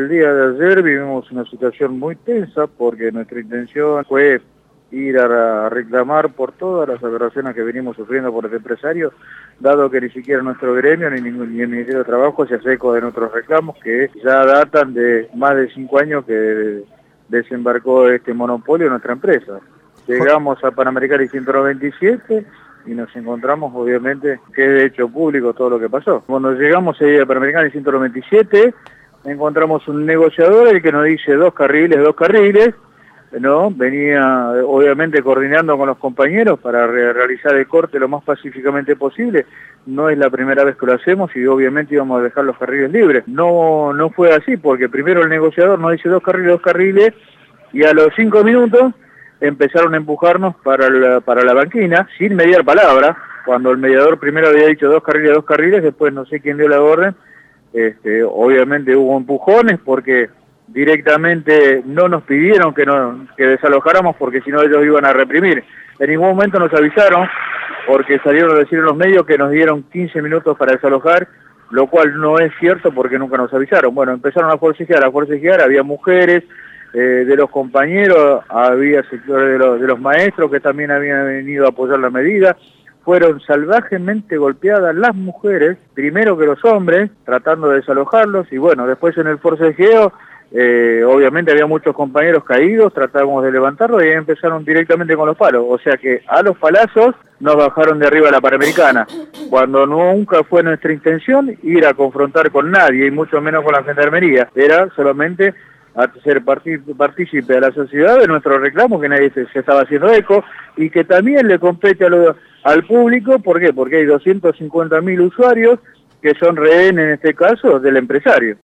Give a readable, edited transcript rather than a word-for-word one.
el día de ayer vivimos una situación muy tensa porque nuestra intención fue ir a reclamar por todas las aberraciones que venimos sufriendo por este empresario, dado que ni siquiera nuestro gremio ni el Ministerio de Trabajo se hace eco de nuestros reclamos, que ya datan de más de 5 años que desembarcó este monopolio en nuestra empresa. Llegamos a Panamericana y 197 y nos encontramos, obviamente, que es de hecho público todo lo que pasó. Cuando llegamos ahí a Panamericana y 197, encontramos un negociador, el que nos dice dos carriles, ¿no? Venía, obviamente, coordinando con los compañeros para realizar el corte lo más pacíficamente posible. No es la primera vez que lo hacemos y, obviamente, íbamos a dejar los carriles libres. No fue así, porque primero el negociador nos dice dos carriles, y a los 5 minutos empezaron a empujarnos para la banquina, sin mediar palabra, cuando el mediador primero había dicho dos carriles, después no sé quién dio la orden. Obviamente hubo empujones porque directamente no nos pidieron que desalojáramos, porque si no ellos iban a reprimir. En ningún momento nos avisaron, porque salieron a decir en los medios que nos dieron 15 minutos para desalojar, lo cual no es cierto porque nunca nos avisaron. Bueno, empezaron a forcejear, había mujeres, de los compañeros, había sectores de los maestros que también habían venido a apoyar la medida. Fueron salvajemente golpeadas las mujeres, primero que los hombres, tratando de desalojarlos, y bueno, después en el forcejeo, obviamente había muchos compañeros caídos, tratábamos de levantarlos y ahí empezaron directamente con los palos, o sea que a los palazos nos bajaron de arriba a la Panamericana, cuando nunca fue nuestra intención ir a confrontar con nadie, y mucho menos con la gendarmería, era solamente a ser partícipe de la sociedad de nuestro reclamo, que nadie se estaba haciendo eco, y que también le compete al público. ¿Por qué? Porque hay 250.000 usuarios que son rehenes, en este caso, del empresario.